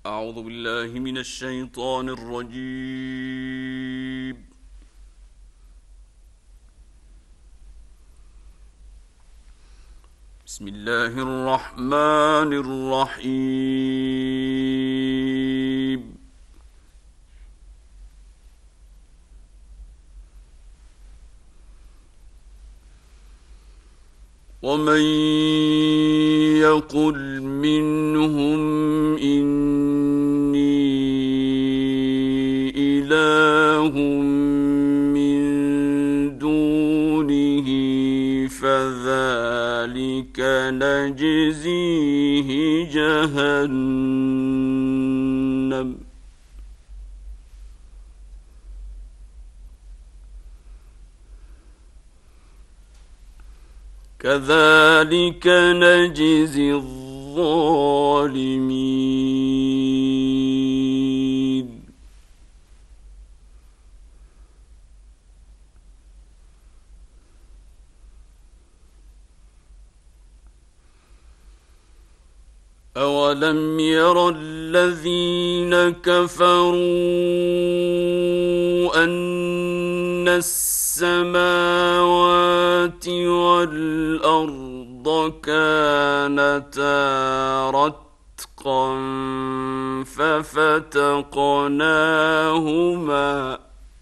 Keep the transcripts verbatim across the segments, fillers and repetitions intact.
أعوذ بالله من الشيطان الرجيم. بسم الله الرحمن الرحيم. ومن يقل منهم إني إله من دونه فذلك نجزيه جهنم كذلك نجزي الظالمين. أولم ير الذين كفروا أن السماوات والأرض كانتا رتقا ففتقناهما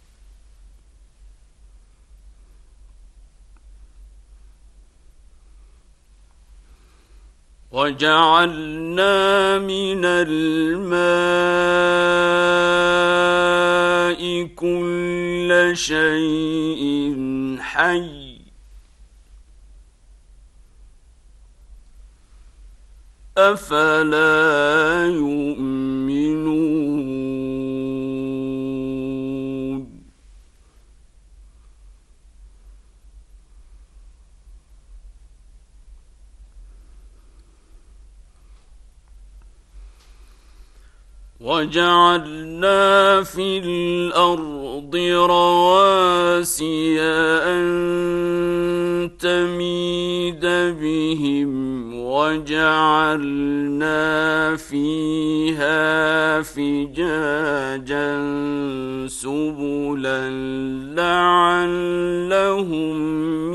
وجعلنا من الماء كل شيء حي أفلا يؤمنون. وجعلنا في الأرض رواسي أن تميد بهم وجعلنا فيها فجاجا سبلا لعلهم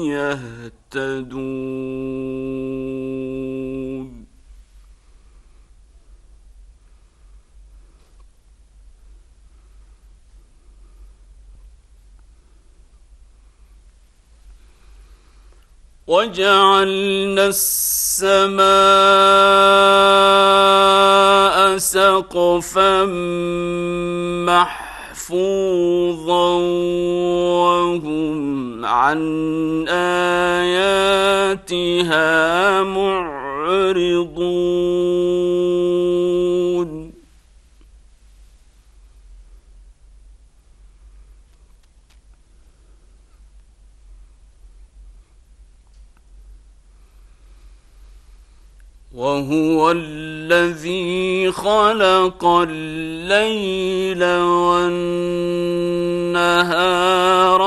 يهتدون. وجعلنا السماء سقفا محفوظا وهم عن آياتها معرضون. وهو الذي خلق الليل والنهار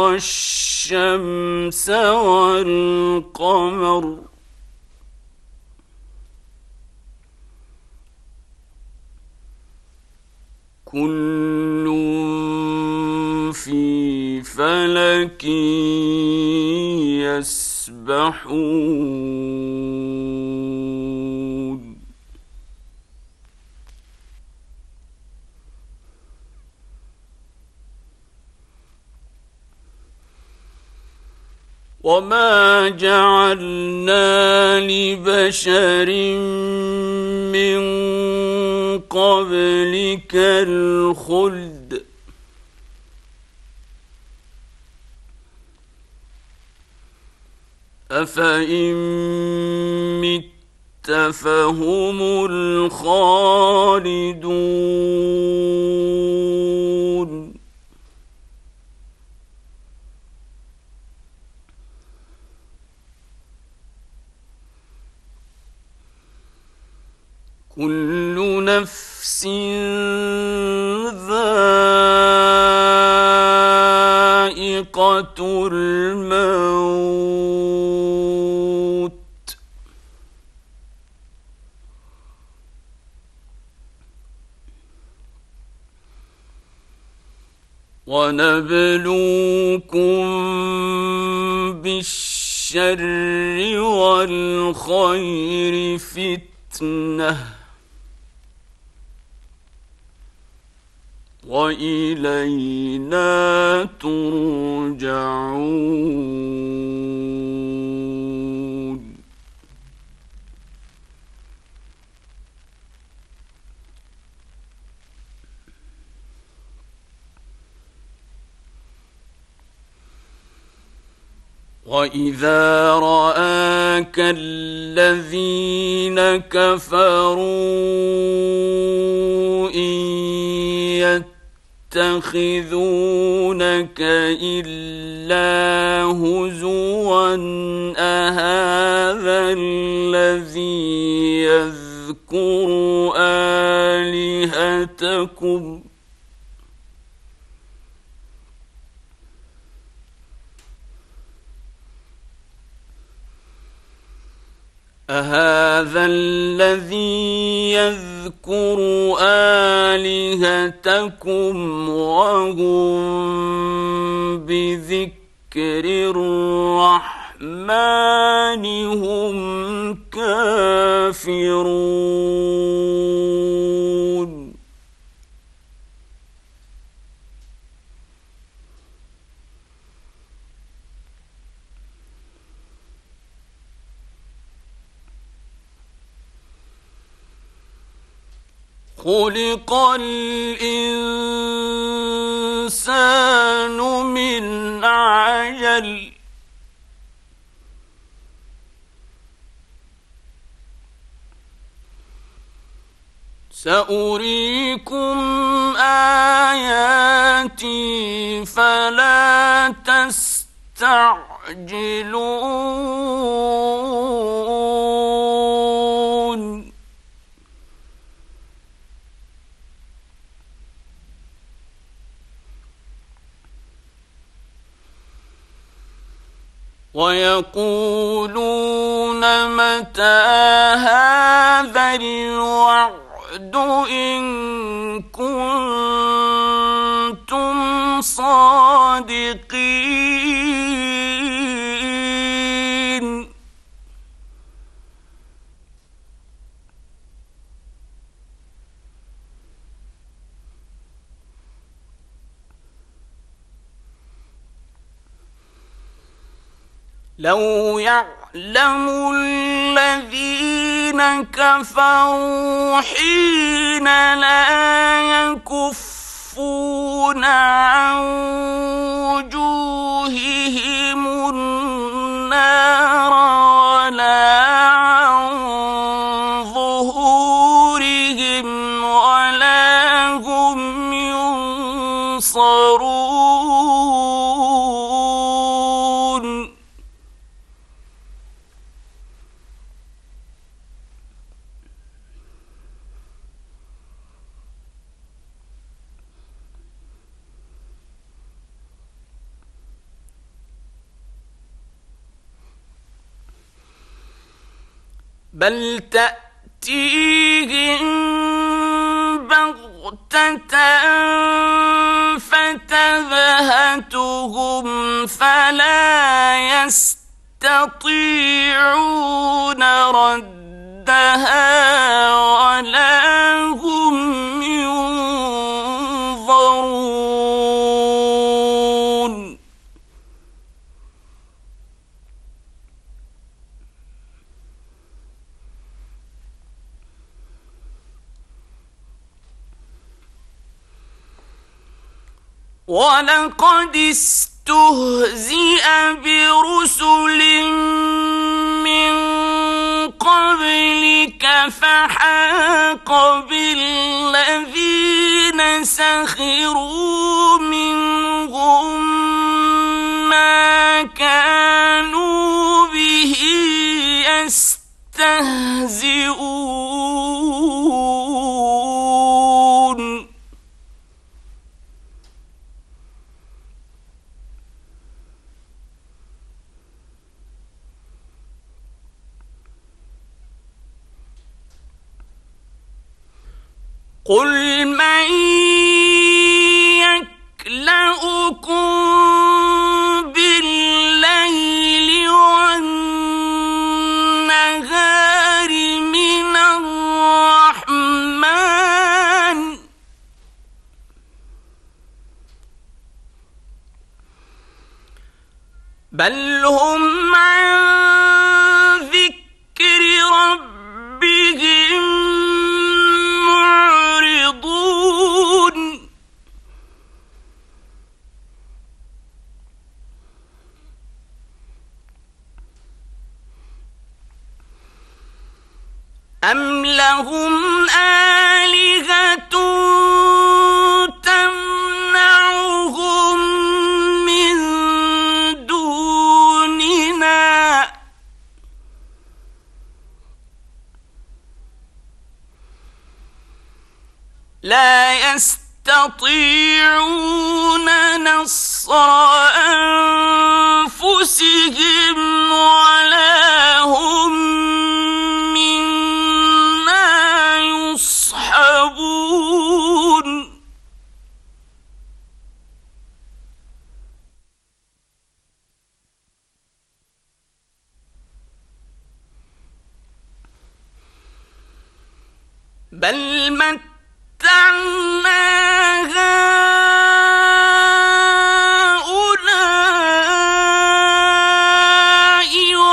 والشمس والقمر كل في فلك يسبحون. وما جعلنا لبشر من قبلك الخلد أفإن مت فهم الخالدون. كل نفس ذائقة الموت ونبلوكم بالشر والخير فتنة وإلينا ترجعون. وإذا رآك الذين كفروا إن يتخذونك إلا هزوا أهذا الذي يذكر آلهتكم أهذا الذي يذكر آلهتكم وهم بذكر الرحمن هم كافرون. خلق الإنسان من عجل سأريكم آياتي فلا تستعجلون. ويقولون متى هذا الوعد إن كنتم صادقين. لو يعلم الذين كفروا حين لا يكفون عن وجوههم النار ولا عن ظهورهم ولا هم ينصرون. بل تأتيهم بغتة فتبهتهم فلا يستطيعون ردها ولا هم ينظرون. ولقد استهزئ برسل من قبلك فحاق بالذين سخروا منهم ما كانوا به يستهزئون. قل من يكلأ بالليل والنهار من الرحمن بل هم عن ذكر ربهم معرضون أم لهم آلهة تمنعهم من دوننا لا يستطيعون نصر أنفسهم ولا هم منا يصحبون بل متعنا هؤلاء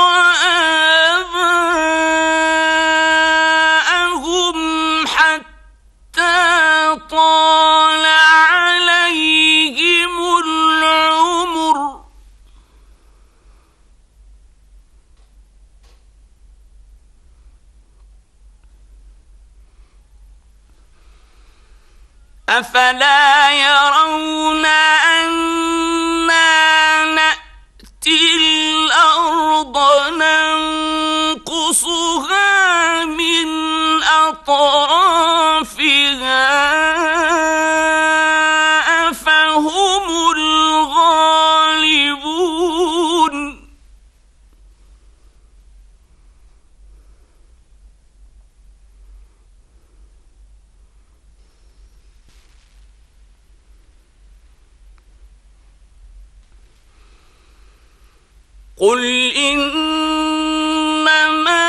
وآباءهم حتى طال عليهم العمر أفلا يرون أنا نأتي الأرض ننقصها من أطرافها أفهم الغالبون قل إنما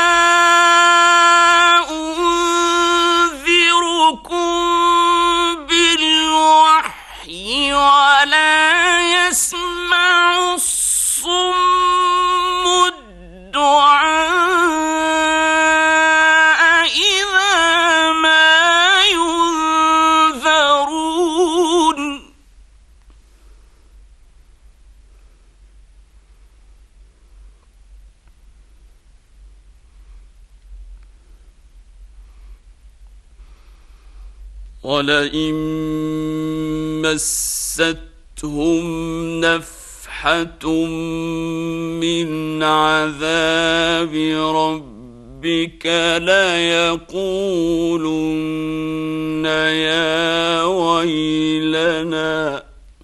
أنذركم بالوحي ولا يسمع الصم الدعاء إذا ما ينذرون ولئن مستهم نفحة من عذاب ربك ليقولن يا ويلنا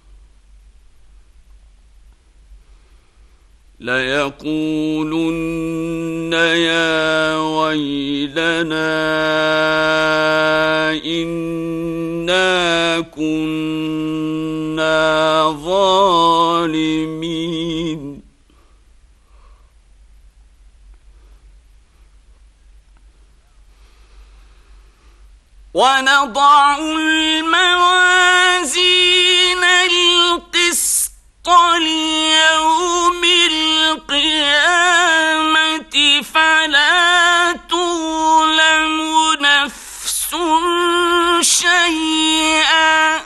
ليقولن يا ويلنا إنا كنا ظالمين ونضع الموازين القسط ليوم القيامة فلا تظلم نفس شيئا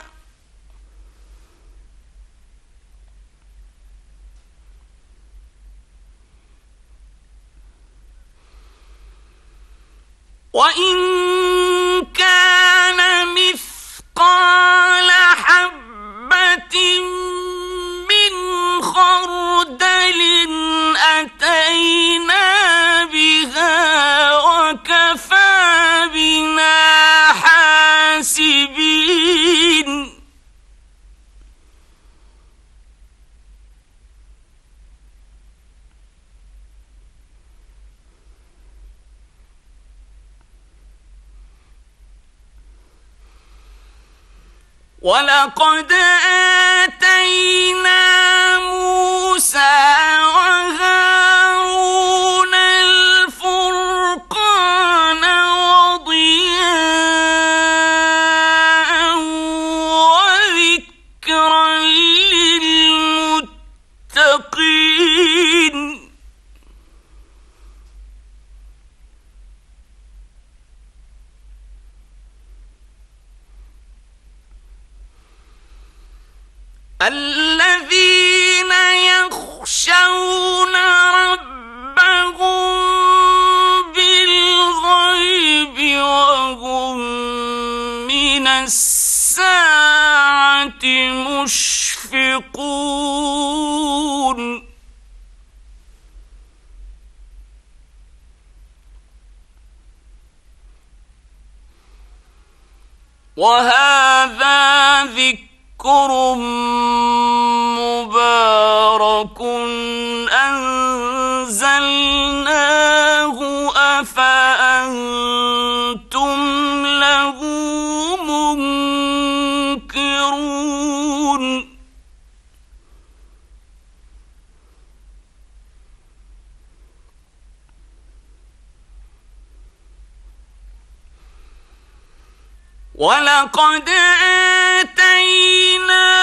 وإن كان مثقال حبة من خردل أتينا بها وكفى بنا حاسبين ولقد آتينا آتينا موسى وهارون الفرقان وضياء وذكرا للمتقين. الذين يخشون ربهم بالغيب وهم من الساعة مشفقون. وهذا ذكر مبارك أنزلناه أفأنتم له منكرون. ولقد آتينا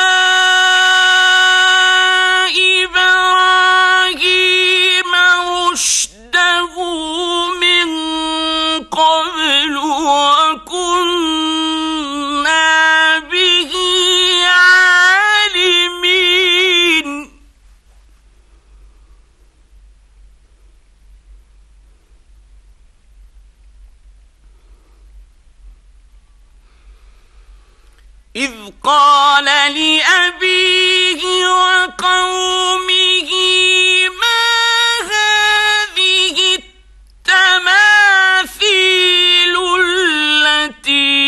إبراهيم رشده من قبل وكنا به عالمين. إذ قال لأبيه وقومه ما هذه التماثيل التي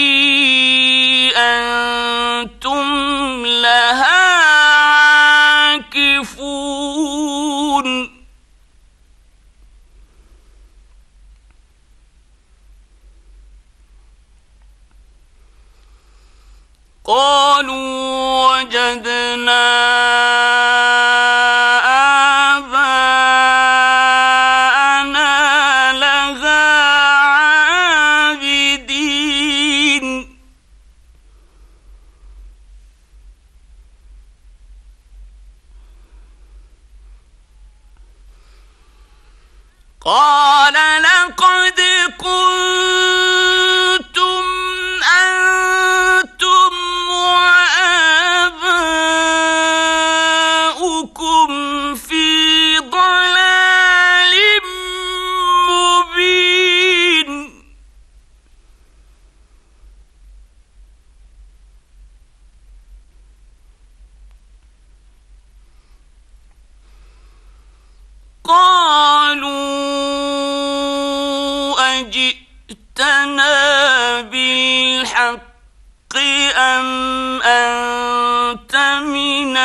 أنتم لها عاكفون. قالوا وجدنا آباءنا لها عابدين. قال لقد كنتم أنتم وآباؤكم في ضلال مبين. قالوا أجئتنا بالحق أم أنت من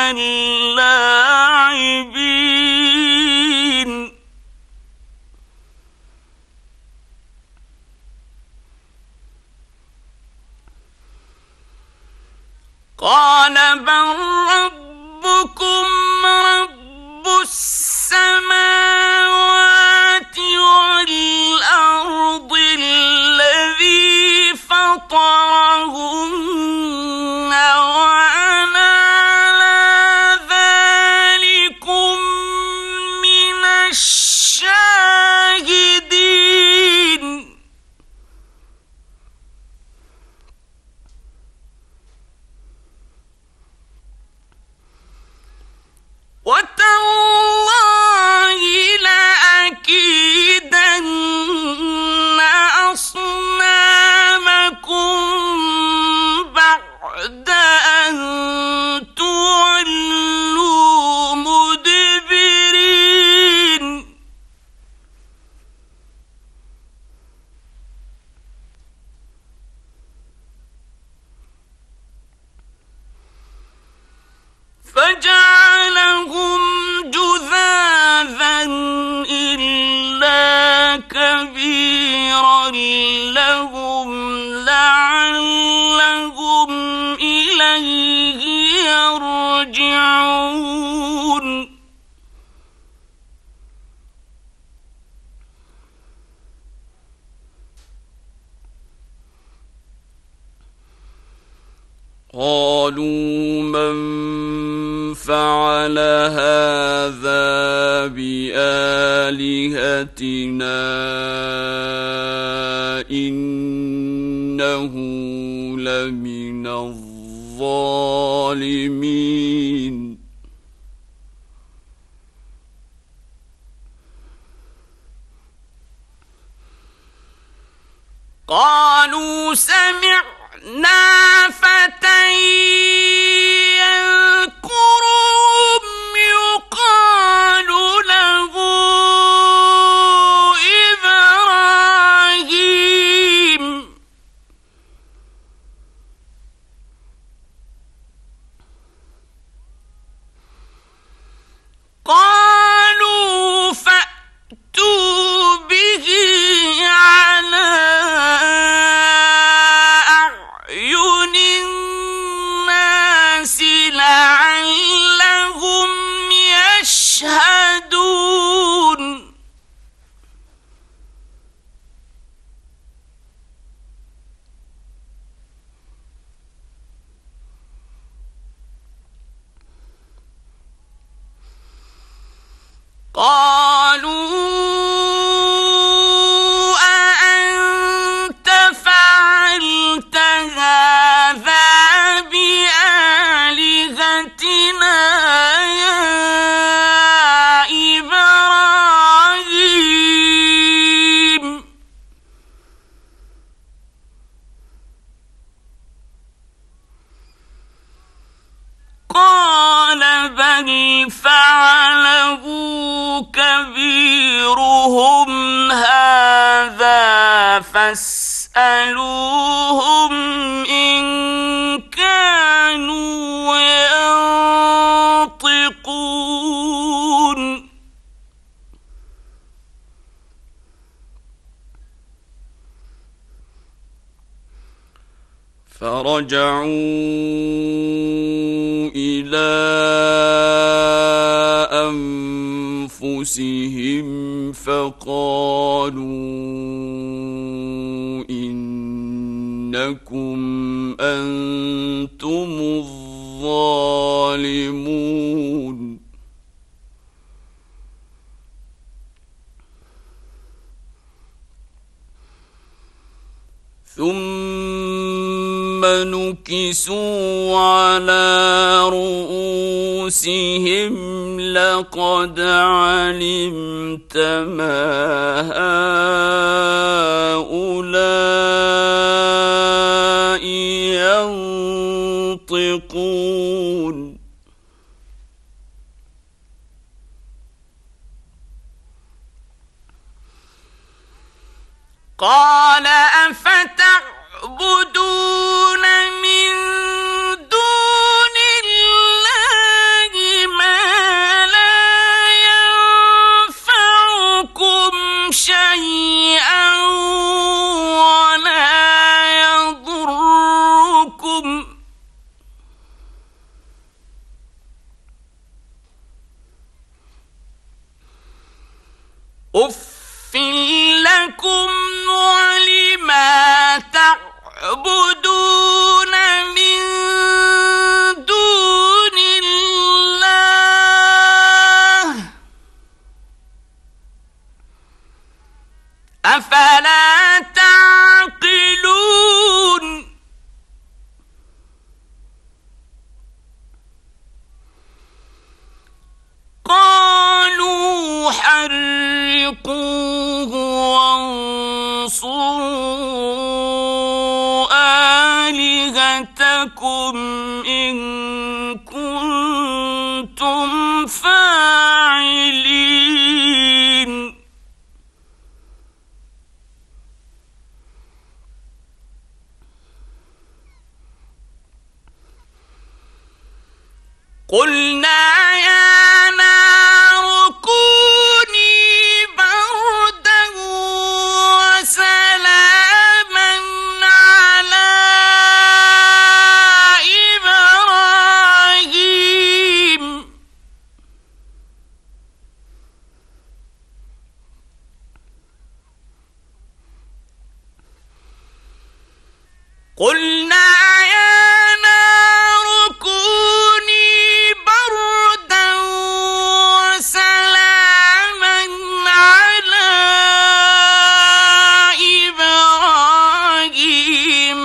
اللاعبين. قال بل ربكم رب السماوات والأرض الذي فطرهن وأنا على ذلكم من الشاهدين. وتالله لأكيدن أصنامكم بعد أن تولوا مدبرين. فجعلهم جذاذا إلا كبيرا لهم لعلهم إليه يرجعون. راجعون قالوا من فعل هذا بآلهتنا إنه لمن الظالمين قالوا سمعنا فتى يذكرهم يقال له إبراهيم قالوا فأتوا به على أعين الناس لعلهم يشهدون قالوا أأنت فعلت هذا بآلهتنا يا إبراهيم قال بل فعله كبيرهم هذا فاسألوهم إن كانوا ينطقون فرجعوا إلى أنفسهم فقالوا إنكم أنتم الظالمون ثم نكسوا على رؤوسهم لقد علمت ما هؤلاء ينطقون قال أفتعبدون من دون الله ما لا ينفعكم شيئا ولا يضركم أف لكم ولما تعبدون من دون الله أفلا تعقلون قالوا حرقوه وانصروا آلهتكم إن كنتم فاعلين قلنا يا نار كوني بردا وسلاما على إبراهيم قلنا يا نار كوني بردا وسلاما على إبراهيم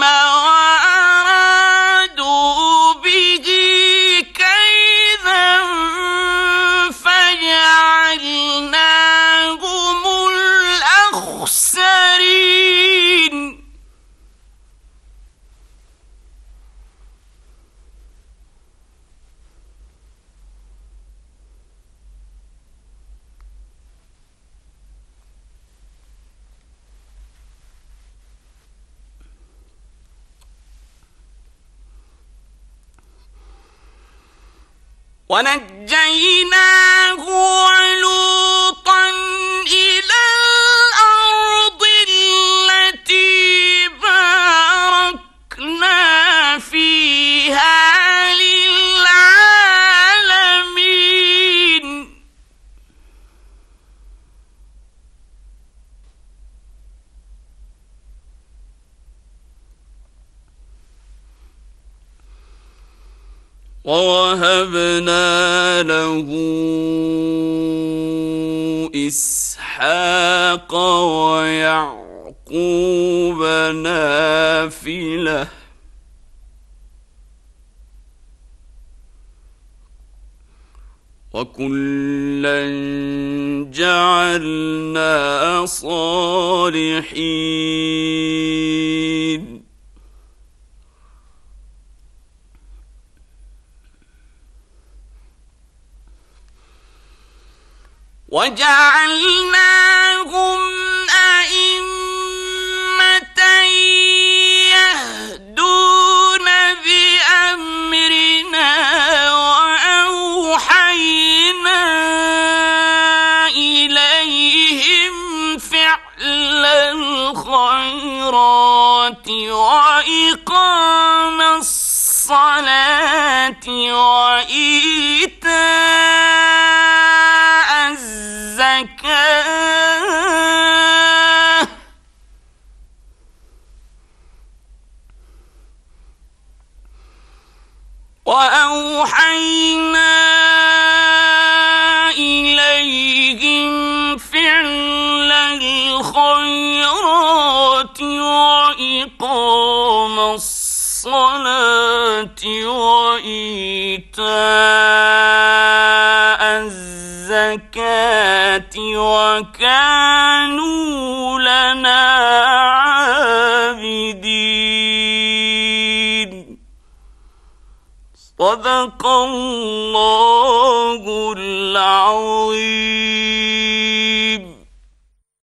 وأرادوا به كيدا فجعلناهم الأخسرين ونجيناه ولوطا إلى الأرض التي باركنا فيها للعالمين ووهبنا له إسحاق ويعقوب نافلة وكلا جعلنا صالحين وجعلناهم أئمة يهدون بأمرنا وأوحينا إليهم فعل الخيرات وإقام الصلاة وإيتاء الزكاة وأوحينا إليهم فعل الخيرات وإقام الصلاة وإيتاء الزكاة وكانوا لنا عابدين. صدق الله العظيم.